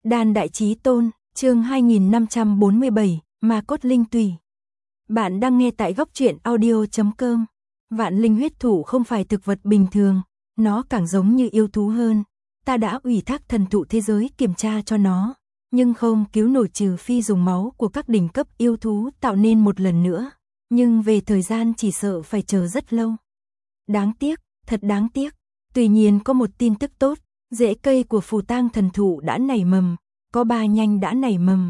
Đan Đại Chí Tôn, chương 2547, Ma Cốt Linh Tùy. Bạn đang nghe tại góc truyện audio.com. Vạn linh huyết thủ không phải thực vật bình thường, nó càng giống như yêu thú hơn. Ta đã ủy thác thần thụ thế giới kiểm tra cho nó, nhưng không cứu nổi trừ phi dùng máu của các đỉnh cấp yêu thú tạo nên một lần nữa. Nhưng về thời gian chỉ sợ phải chờ rất lâu. Đáng tiếc, thật đáng tiếc. Tuy nhiên có một tin tức tốt, rễ cây của phù tang thần thụ đã nảy mầm, có 3 nhánh đã nảy mầm.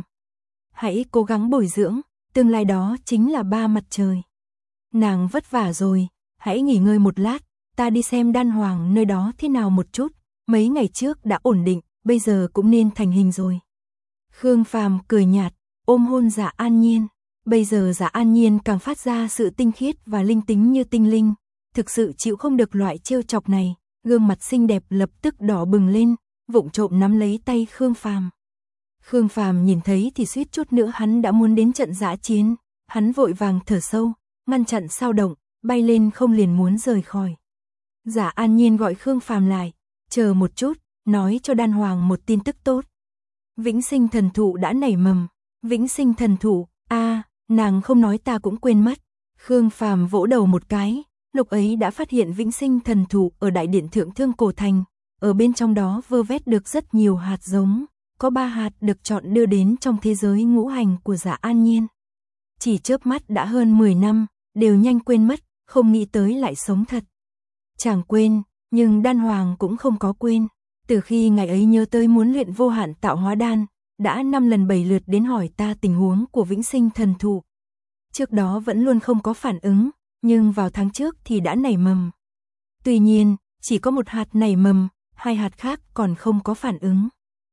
Hãy cố gắng bồi dưỡng, tương lai đó chính là 3 mặt trời. Nàng vất vả rồi, hãy nghỉ ngơi một lát, ta đi xem đan hoàng nơi đó thế nào một chút, mấy ngày trước đã ổn định, bây giờ cũng nên thành hình rồi. Khương Phàm cười nhạt, ôm hôn Dạ An Nhiên. Bây giờ Dạ An Nhiên càng phát ra sự tinh khiết và linh tính như tinh linh, thực sự chịu không được loại trêu chọc này, gương mặt xinh đẹp lập tức đỏ bừng lên, vụng trộm nắm lấy tay Khương Phàm. Khương Phàm nhìn thấy thì suýt chút nữa hắn đã muốn đến trận dã chiến, hắn vội vàng thở sâu, ngăn chặn sao động, bay lên không liền muốn rời khỏi. Dạ An Nhiên gọi Khương Phàm lại, chờ một chút, nói cho đan hoàng một tin tức tốt. Vĩnh sinh thần thụ đã nảy mầm. Vĩnh sinh thần thụ, nàng không nói ta cũng quên mất. Khương Phàm vỗ đầu một cái, lúc ấy đã phát hiện vĩnh sinh thần thụ ở đại điện Thượng Thương Cổ Thành, ở bên trong đó vơ vét được rất nhiều hạt giống, có 3 hạt được chọn đưa đến trong thế giới ngũ hành của Dạ An Nhiên. Chỉ chớp mắt đã hơn 10 năm, đều nhanh quên mất, không nghĩ tới lại sống thật. Chẳng quên, nhưng đan hoàng cũng không có quên, từ khi ngày ấy nhớ tới muốn luyện vô hạn tạo hóa đan, đã 5 lần 7 lượt đến hỏi ta tình huống của vĩnh sinh thần thụ. Trước đó vẫn luôn không có phản ứng, nhưng vào tháng trước thì đã nảy mầm. Tuy nhiên, chỉ có 1 hạt nảy mầm, 2 hạt khác còn không có phản ứng.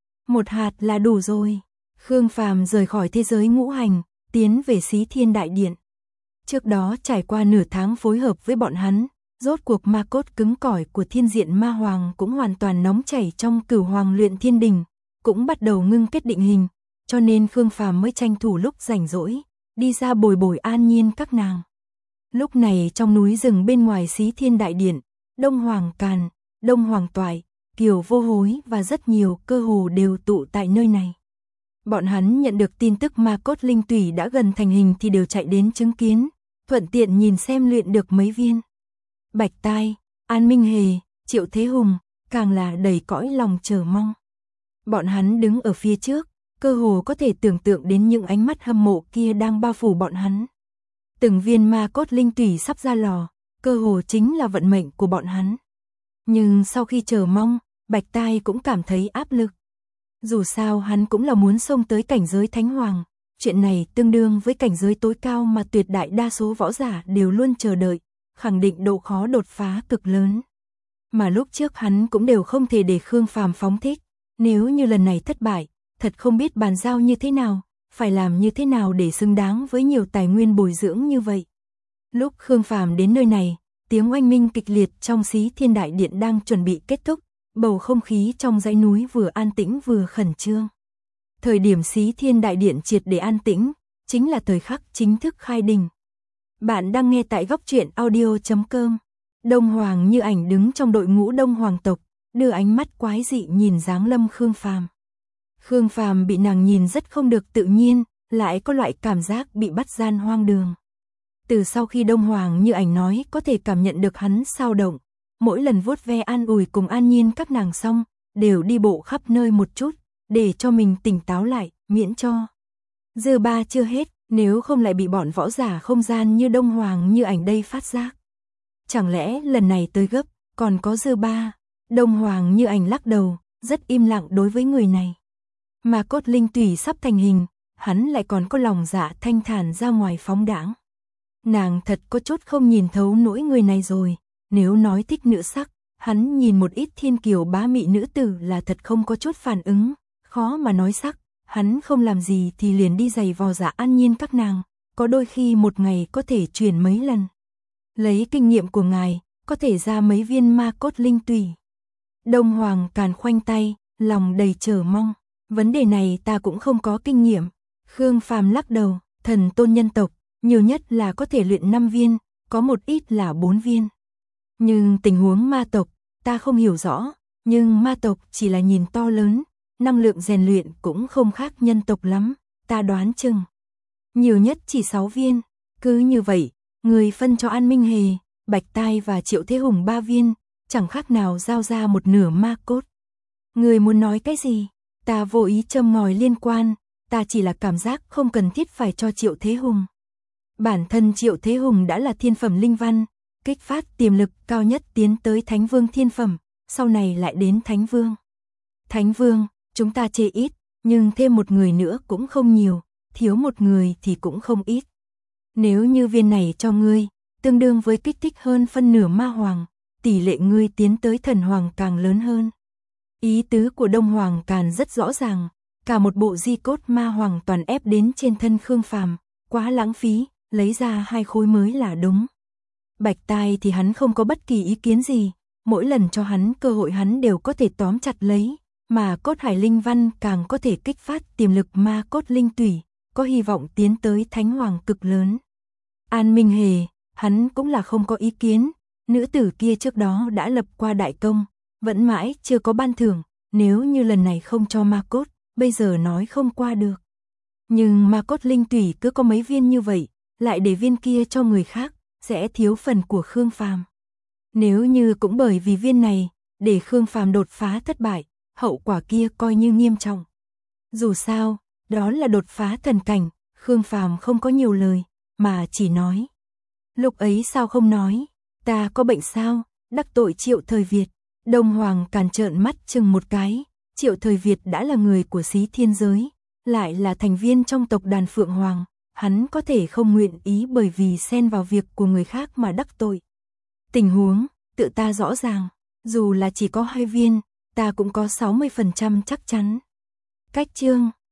1 hạt là đủ rồi. Khương Phàm rời khỏi thế giới ngũ hành, tiến về Xí Thiên Đại Điện. Trước đó trải qua nửa tháng phối hợp với bọn hắn, rốt cuộc ma cốt cứng cỏi của Thiên Diện Ma Hoàng cũng hoàn toàn nóng chảy trong Cửu Hoàng Luyện Thiên Đình, cũng bắt đầu ngưng kết định hình, cho nên Khương Phàm mới tranh thủ lúc rảnh rỗi, đi ra bồi bồi An Nhiên các nàng. Lúc này trong núi rừng bên ngoài Xí Thiên Đại Điện, Đông Hoàng Càn, Đông Hoàng Toại, Kiều Vô Hối và rất nhiều cơ hồ đều tụ tại nơi này. Bọn hắn nhận được tin tức ma cốt linh tủy đã gần thành hình thì đều chạy đến chứng kiến, thuận tiện nhìn xem luyện được mấy viên. Bạch Tai, An Minh Hề, Triệu Thế Hùng, càng là đầy cõi lòng chờ mong. Bọn hắn đứng ở phía trước, cơ hồ có thể tưởng tượng đến những ánh mắt hâm mộ kia đang bao phủ bọn hắn. Từng viên ma cốt linh tủy sắp ra lò, cơ hồ chính là vận mệnh của bọn hắn. Nhưng sau khi chờ mong, Bạch Tai cũng cảm thấy áp lực. Dù sao hắn cũng là muốn xông tới cảnh giới thánh hoàng, chuyện này tương đương với cảnh giới tối cao mà tuyệt đại đa số võ giả đều luôn chờ đợi, khẳng định độ khó đột phá cực lớn. Mà lúc trước hắn cũng đều không thể để Khương Phàm phóng thích, nếu như lần này thất bại, thật không biết bàn giao như thế nào, phải làm như thế nào để xứng đáng với nhiều tài nguyên bồi dưỡng như vậy. Lúc Khương Phàm đến nơi này, tiếng oanh minh kịch liệt trong Xí Thiên Đại Điện đang chuẩn bị kết thúc, bầu không khí trong dãy núi vừa an tĩnh vừa khẩn trương. Thời điểm Xí Thiên Đại Điện triệt để an tĩnh, chính là thời khắc chính thức khai đình. Bạn đang nghe tại góc truyện audio.com. Đông Hoàng Như Ảnh đứng trong đội ngũ Đông Hoàng tộc, đưa ánh mắt quái dị nhìn dáng lâm Khương Phàm. Khương Phàm bị nàng nhìn rất không được tự nhiên, lại có loại cảm giác bị bắt gian hoang đường. Từ sau khi Đông Hoàng Như Ảnh nói có thể cảm nhận được hắn sao động, mỗi lần vuốt ve an ủi cùng An Nhiên các nàng xong, đều đi bộ khắp nơi một chút, để cho mình tỉnh táo lại, miễn cho dư ba chưa hết, nếu không lại bị bọn võ giả không gian như Đông Hoàng Như Ảnh đây phát giác. Chẳng lẽ lần này tới gấp, còn có dư ba? Đông Hoàng Như Ảnh lắc đầu, rất im lặng đối với người này. Mà cốt linh tủy sắp thành hình, hắn lại còn có lòng dạ thanh thản ra ngoài phóng đãng. Nàng thật có chút không nhìn thấu nỗi người này rồi, nếu nói thích nữ sắc, hắn nhìn một ít thiên kiều bá mị nữ tử là thật không có chút phản ứng, khó mà nói sắc, hắn không làm gì thì liền đi giày vò Dạ An Nhiên các nàng, có đôi khi một ngày có thể chuyển mấy lần. Lấy kinh nghiệm của ngài, có thể ra mấy viên ma cốt linh tủy. Đông Hoàng Càn khoanh tay, lòng đầy chờ mong, vấn đề này ta cũng không có kinh nghiệm. Khương Phàm lắc đầu, thần tôn nhân tộc, nhiều nhất là có thể luyện 5 viên, có một ít là 4 viên. Nhưng tình huống ma tộc, ta không hiểu rõ, nhưng ma tộc chỉ là nhìn to lớn, năng lượng rèn luyện cũng không khác nhân tộc lắm, ta đoán chừng nhiều nhất chỉ 6 viên. Cứ như vậy, người phân cho An Minh Hề, Bạch Tai và Triệu Thế Hùng 3 viên, chẳng khác nào giao ra một nửa ma cốt. Người muốn nói cái gì? Ta vô ý châm ngòi liên quan, ta chỉ là cảm giác không cần thiết phải cho Triệu Thế Hùng. Bản thân Triệu Thế Hùng đã là thiên phẩm linh văn, kích phát tiềm lực cao nhất tiến tới Thánh Vương thiên phẩm, sau này lại đến Thánh Vương. Thánh Vương, chúng ta chê ít, nhưng thêm một người nữa cũng không nhiều, thiếu một người thì cũng không ít. Nếu như viên này cho ngươi, tương đương với kích thích hơn phân nửa ma hoàng, tỷ lệ ngươi tiến tới thần hoàng càng lớn hơn. Ý tứ của Đông Hoàng Càn rất rõ ràng, cả một bộ di cốt ma hoàng toàn ép đến trên thân Khương Phàm, quá lãng phí, lấy ra 2 khối mới là đúng. Bạch Tai thì hắn không có bất kỳ ý kiến gì, mỗi lần cho hắn cơ hội hắn đều có thể tóm chặt lấy, mà cốt hải linh văn càng có thể kích phát tiềm lực ma cốt linh tủy, có hy vọng tiến tới thánh hoàng cực lớn. An Minh Hề, hắn cũng là không có ý kiến, nữ tử kia trước đó đã lập qua đại công, vẫn mãi chưa có ban thưởng, nếu như lần này không cho ma cốt, bây giờ nói không qua được. Nhưng ma cốt linh tủy cứ có mấy viên như vậy, lại để viên kia cho người khác, sẽ thiếu phần của Khương Phàm. Nếu như cũng bởi vì viên này, để Khương Phàm đột phá thất bại, hậu quả kia coi như nghiêm trọng. Dù sao, đó là đột phá thần cảnh, Khương Phàm không có nhiều lời, mà chỉ nói. Lúc ấy sao không nói, ta có bệnh sao, đắc tội Triệu Thời Việt. Đông Hoàng Càn trợn mắt chừng một cái, Triệu Thời Việt đã là người của Xí Thiên Giới, lại là thành viên trong tộc đàn Phượng Hoàng, hắn có thể không nguyện ý bởi vì xen vào việc của người khác mà đắc tội. Tình huống, tự ta rõ ràng, dù là chỉ có 2 viên, ta cũng có 60% chắc chắn. Cách chương